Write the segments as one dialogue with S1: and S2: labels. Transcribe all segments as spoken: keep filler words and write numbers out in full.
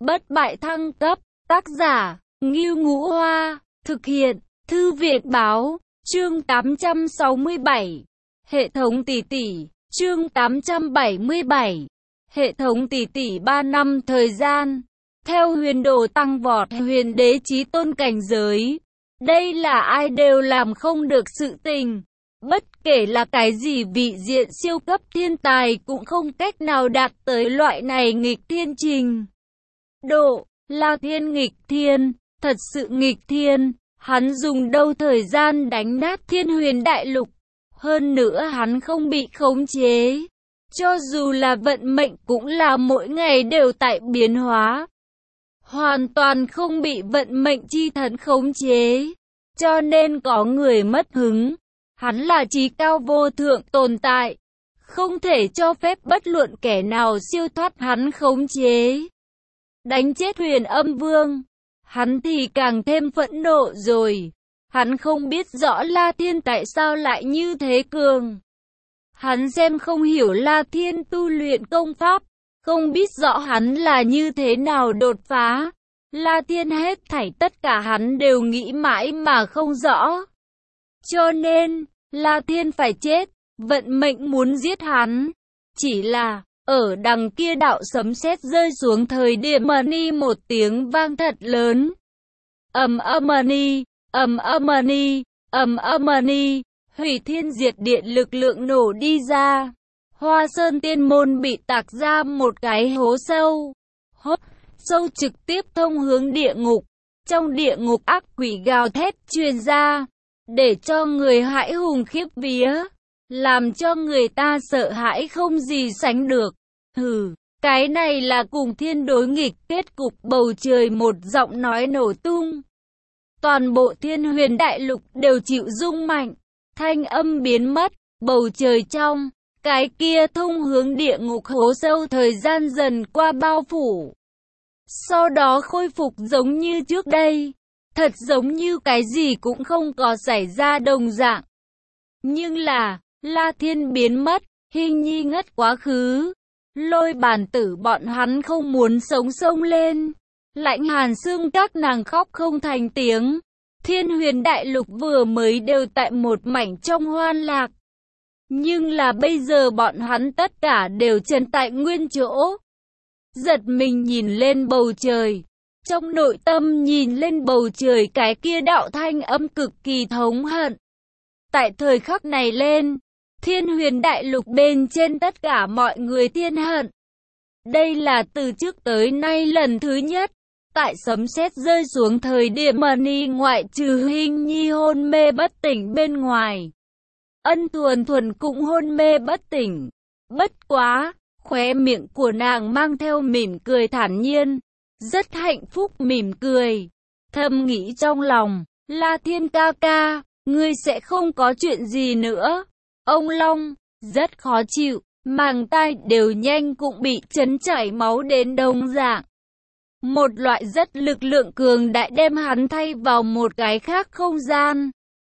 S1: Bất bại thăng cấp, tác giả, Ngưu Ngũ Hoa, thực hiện, Thư viện Báo, chương tám trăm sáu mươi bảy. Hệ thống tỷ tỷ, chương tám trăm bảy mươi bảy. Hệ thống tỷ tỷ ba năm thời gian. Theo huyền đồ tăng vọt huyền đế chí tôn cảnh giới. Đây là ai đều làm không được sự tình. Bất kể là cái gì vị diện siêu cấp thiên tài cũng không cách nào đạt tới loại này nghịch thiên trình độ. La Thiên nghịch thiên, thật sự nghịch thiên. Hắn dùng đâu thời gian đánh nát Thiên Huyền Đại Lục. Hơn nữa hắn không bị khống chế. Cho dù là vận mệnh cũng là mỗi ngày đều tại biến hóa. Hoàn toàn không bị vận mệnh chi thần khống chế. Cho nên có người mất hứng. Hắn là chí cao vô thượng tồn tại. Không thể cho phép bất luận kẻ nào siêu thoát hắn khống chế. Đánh chết Huyền Âm Vương. Hắn thì càng thêm phẫn nộ rồi. Hắn không biết rõ La Thiên tại sao lại như thế cường. Hắn xem không hiểu La Thiên tu luyện công pháp. Không biết rõ hắn là như thế nào đột phá. La Thiên hết thảy tất cả hắn đều nghĩ mãi mà không rõ. Cho nên, La Thiên phải chết. Vận mệnh muốn giết hắn. Chỉ là, ở đằng kia đạo sấm sét rơi xuống thời điểm ni một tiếng vang thật lớn. Ầm ầm ni, ầm ầm ni, ầm ầm ni, hủy thiên diệt điện lực lượng nổ đi ra. Hoa Sơn Tiên Môn bị tạc ra một cái hố sâu. Hốt sâu trực tiếp thông hướng địa ngục. Trong địa ngục ác quỷ gào thét truyền ra, để cho người hãi hùng khiếp vía, làm cho người ta sợ hãi không gì sánh được. Hừ, cái này là cùng thiên đối nghịch, kết cục bầu trời một giọng nói nổ tung. Toàn bộ Thiên Huyền Đại Lục đều chịu rung mạnh, thanh âm biến mất, bầu trời trong, cái kia thông hướng địa ngục hố sâu thời gian dần qua bao phủ. Sau đó khôi phục giống như trước đây, thật giống như cái gì cũng không có xảy ra đồng dạng. Nhưng là, La Thiên biến mất, Hình Nhi ngất quá khứ. Lôi Bàn Tử bọn hắn không muốn sống sông lên. Lãnh Hàn Xương các nàng khóc không thành tiếng. Thiên Huyền Đại Lục vừa mới đều tại một mảnh trong hoan lạc. Nhưng là bây giờ bọn hắn tất cả đều trần tại nguyên chỗ. Giật mình nhìn lên bầu trời. Trong nội tâm nhìn lên bầu trời cái kia đạo thanh âm cực kỳ thống hận. Tại thời khắc này lên, Thiên Huyền Đại Lục bên trên tất cả mọi người thiên hận. Đây là từ trước tới nay lần thứ nhất. Tại sấm sét rơi xuống thời điểm ni ngoại trừ Hình Nhi hôn mê bất tỉnh bên ngoài. Ân Thuần Thuần cũng hôn mê bất tỉnh. Bất quá, khóe miệng của nàng mang theo mỉm cười thản nhiên. Rất hạnh phúc mỉm cười. Thầm nghĩ trong lòng, La Thiên ca ca, ngươi sẽ không có chuyện gì nữa. Ông Long, rất khó chịu, màng tai đều nhanh cũng bị chấn chảy máu đến đồng dạng. Một loại rất lực lượng cường đại đem hắn thay vào một cái khác không gian.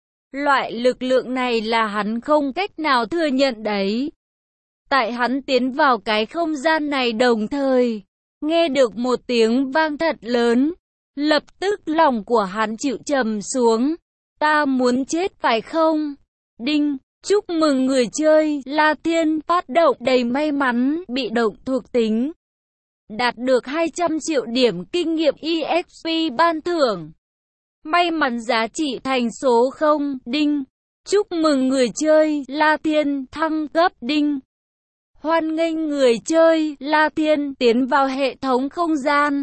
S1: Loại lực lượng này là hắn không cách nào thừa nhận đấy. Tại hắn tiến vào cái không gian này đồng thời, nghe được một tiếng vang thật lớn. Lập tức lòng của hắn chịu trầm xuống. Ta muốn chết phải không? Đinh! Chúc mừng người chơi La Thiên phát động đầy may mắn bị động thuộc tính. Đạt được hai trăm triệu điểm kinh nghiệm e ích pê ban thưởng. May mắn giá trị thành số không. Đinh. Chúc mừng người chơi La Thiên thăng cấp. Đinh. Hoan nghênh người chơi La Thiên tiến vào hệ thống không gian.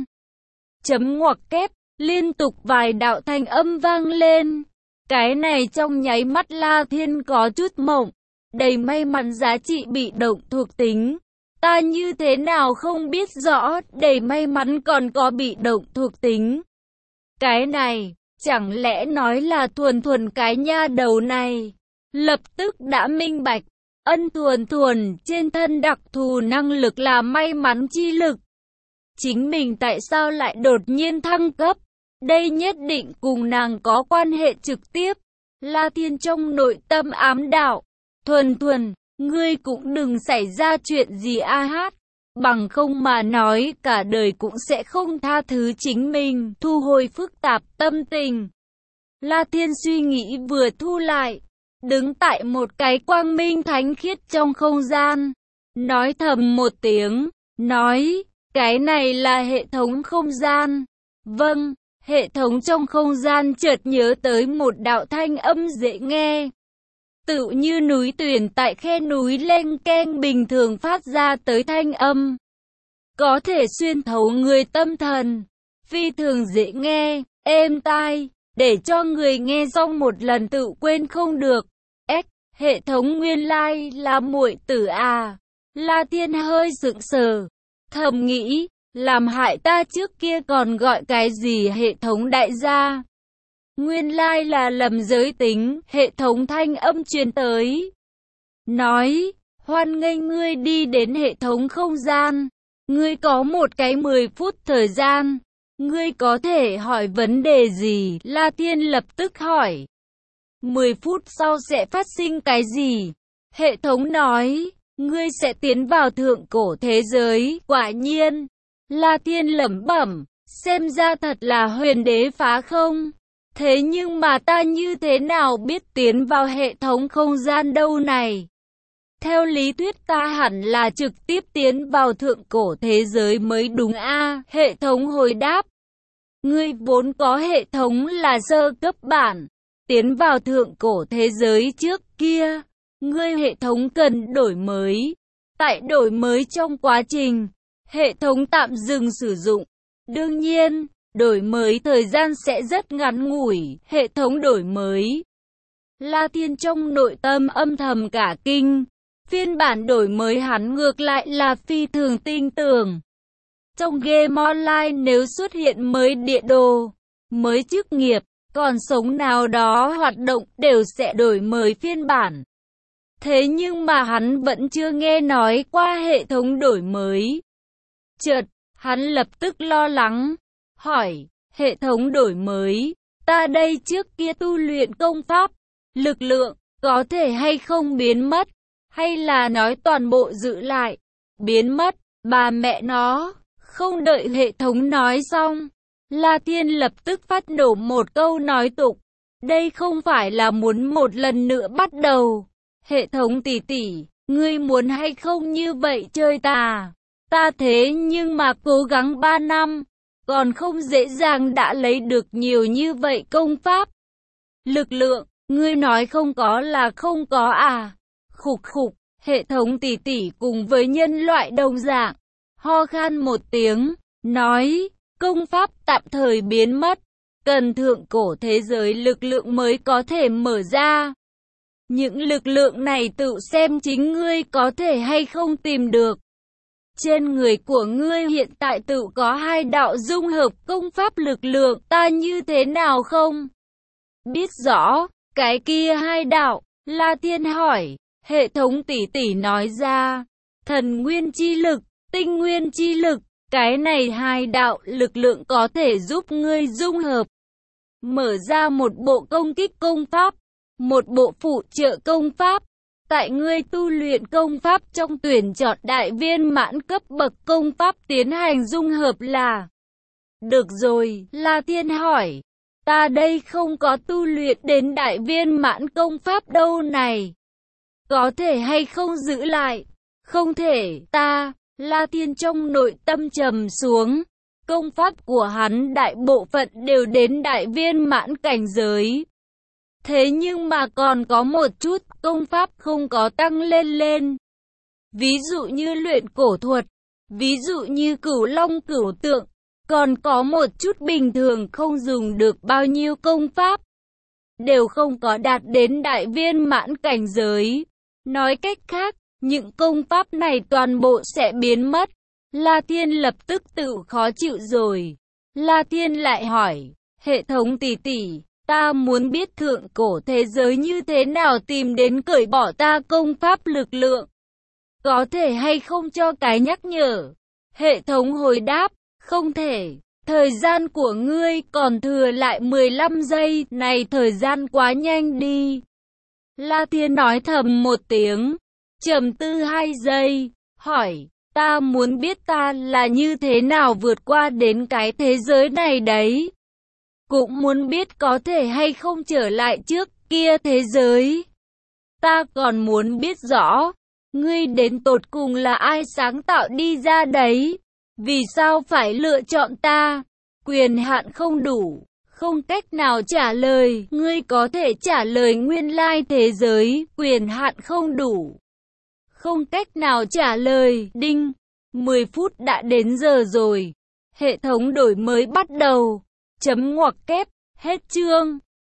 S1: Chấm ngoặc kép, liên tục vài đạo thanh âm vang lên. Cái này trong nháy mắt La Thiên có chút mộng. Đầy may mắn giá trị bị động thuộc tính. Ta như thế nào không biết rõ, đầy may mắn còn có bị động thuộc tính. Cái này, chẳng lẽ nói là Thuần Thuần cái nha đầu này. Lập tức đã minh bạch, Ân Thuần Thuần trên thân đặc thù năng lực là may mắn chi lực. Chính mình tại sao lại đột nhiên thăng cấp? Đây nhất định cùng nàng có quan hệ trực tiếp. La Thiên trong nội tâm ám đạo. Thuần Thuần, ngươi cũng đừng xảy ra chuyện gì a hát. bằng không mà nói cả đời cũng sẽ không tha thứ chính mình. Thu hồi phức tạp tâm tình, La Thiên suy nghĩ vừa thu lại, đứng tại một cái quang minh thánh khiết trong không gian, nói thầm một tiếng, nói, cái này là hệ thống không gian. Vâng, hệ thống trong không gian chợt nhớ tới một đạo thanh âm dễ nghe, tự như núi tuyển tại khe núi leng keng bình thường phát ra tới thanh âm, có thể xuyên thấu người tâm thần, phi thường dễ nghe, êm tai, để cho người nghe xong một lần tự quên không được. Ếch, hệ thống nguyên lai là muội tử à? La Thiên hơi sững sờ, thầm nghĩ, làm hại ta trước kia còn gọi cái gì hệ thống đại gia. Nguyên lai là lầm giới tính. Hệ thống thanh âm truyền tới, nói, hoan nghênh ngươi đi đến hệ thống không gian. Ngươi có một cái mười phút thời gian. Ngươi có thể hỏi vấn đề gì? La Thiên lập tức hỏi. mười phút sau sẽ phát sinh cái gì? Hệ thống nói, ngươi sẽ tiến vào thượng cổ thế giới. Quả nhiên, La Thiên lẩm bẩm, xem ra thật là huyền đế phá không. Thế nhưng mà ta như thế nào biết tiến vào hệ thống không gian đâu này? Theo lý thuyết ta hẳn là trực tiếp tiến vào thượng cổ thế giới mới đúng a. Hệ thống hồi đáp, ngươi vốn có hệ thống là sơ cấp bản, tiến vào thượng cổ thế giới trước kia, ngươi hệ thống cần đổi mới. Tại đổi mới trong quá trình, hệ thống tạm dừng sử dụng. Đương nhiên, đổi mới thời gian sẽ rất ngắn ngủi. Hệ thống đổi mới. La Thiên trong nội tâm âm thầm cả kinh. Phiên bản đổi mới hắn ngược lại là phi thường tin tưởng. Trong game online nếu xuất hiện mới địa đồ, mới chức nghiệp, còn sống nào đó hoạt động đều sẽ đổi mới phiên bản. Thế nhưng mà hắn vẫn chưa nghe nói qua hệ thống đổi mới. Chợt, hắn lập tức lo lắng, hỏi, hệ thống đổi mới, ta đây trước kia tu luyện công pháp, lực lượng, có thể hay không biến mất, hay là nói toàn bộ giữ lại, biến mất, bà mẹ nó, không đợi hệ thống nói xong. La Thiên lập tức phát nổ một câu nói tục, đây không phải là muốn một lần nữa bắt đầu. Hệ thống tỷ tỷ, ngươi muốn hay không như vậy chơi ta? Ta thế nhưng mà cố gắng ba năm, còn không dễ dàng đã lấy được nhiều như vậy công pháp. Lực lượng, ngươi nói không có là không có à? Khục khục, hệ thống tỷ tỷ cùng với nhân loại đồng dạng, ho khan một tiếng, nói, công pháp tạm thời biến mất, cần thượng cổ thế giới lực lượng mới có thể mở ra. Những lực lượng này tự xem chính ngươi có thể hay không tìm được. Trên người của ngươi hiện tại tự có hai đạo dung hợp công pháp lực lượng, ta như thế nào không? Biết rõ, cái kia hai đạo, La Thiên hỏi, hệ thống tỷ tỷ nói ra, thần nguyên chi lực, tinh nguyên chi lực, cái này hai đạo lực lượng có thể giúp ngươi dung hợp, mở ra một bộ công kích công pháp, một bộ phụ trợ công pháp. Tại ngươi tu luyện công pháp trong tuyển chọn đại viên mãn cấp bậc công pháp tiến hành dung hợp là được rồi. La Thiên hỏi, ta đây không có tu luyện đến đại viên mãn công pháp đâu này, có thể hay không giữ lại? Không thể. Ta, La Thiên trong nội tâm trầm xuống, công pháp của hắn đại bộ phận đều đến đại viên mãn cảnh giới. Thế nhưng mà còn có một chút công pháp không có tăng lên lên. Ví dụ như luyện cổ thuật, ví dụ như cửu long cửu tượng, còn có một chút bình thường không dùng được bao nhiêu công pháp, đều không có đạt đến đại viên mãn cảnh giới. Nói cách khác, những công pháp này toàn bộ sẽ biến mất. La Thiên lập tức tự khó chịu rồi. La Thiên lại hỏi, hệ thống tỷ tỷ, ta muốn biết thượng cổ thế giới như thế nào tìm đến cởi bỏ ta công pháp lực lượng. Có thể hay không cho cái nhắc nhở? Hệ thống hồi đáp, không thể. Thời gian của ngươi còn thừa lại mười lăm giây, này thời gian quá nhanh đi. La Thiên nói thầm một tiếng, trầm tư hai giây, hỏi, Ta muốn biết ta là như thế nào vượt qua đến cái thế giới này đấy. Cũng muốn biết có thể hay không trở lại trước kia thế giới. Ta còn muốn biết rõ, ngươi đến tột cùng là ai sáng tạo đi ra đấy. Vì sao phải lựa chọn ta? Quyền hạn không đủ, không cách nào trả lời. Ngươi có thể trả lời nguyên lai thế giới, quyền hạn không đủ, không cách nào trả lời. Đinh, mười phút đã đến giờ rồi. Hệ thống đổi mới bắt đầu. Chấm ngoặc kép, hết chương.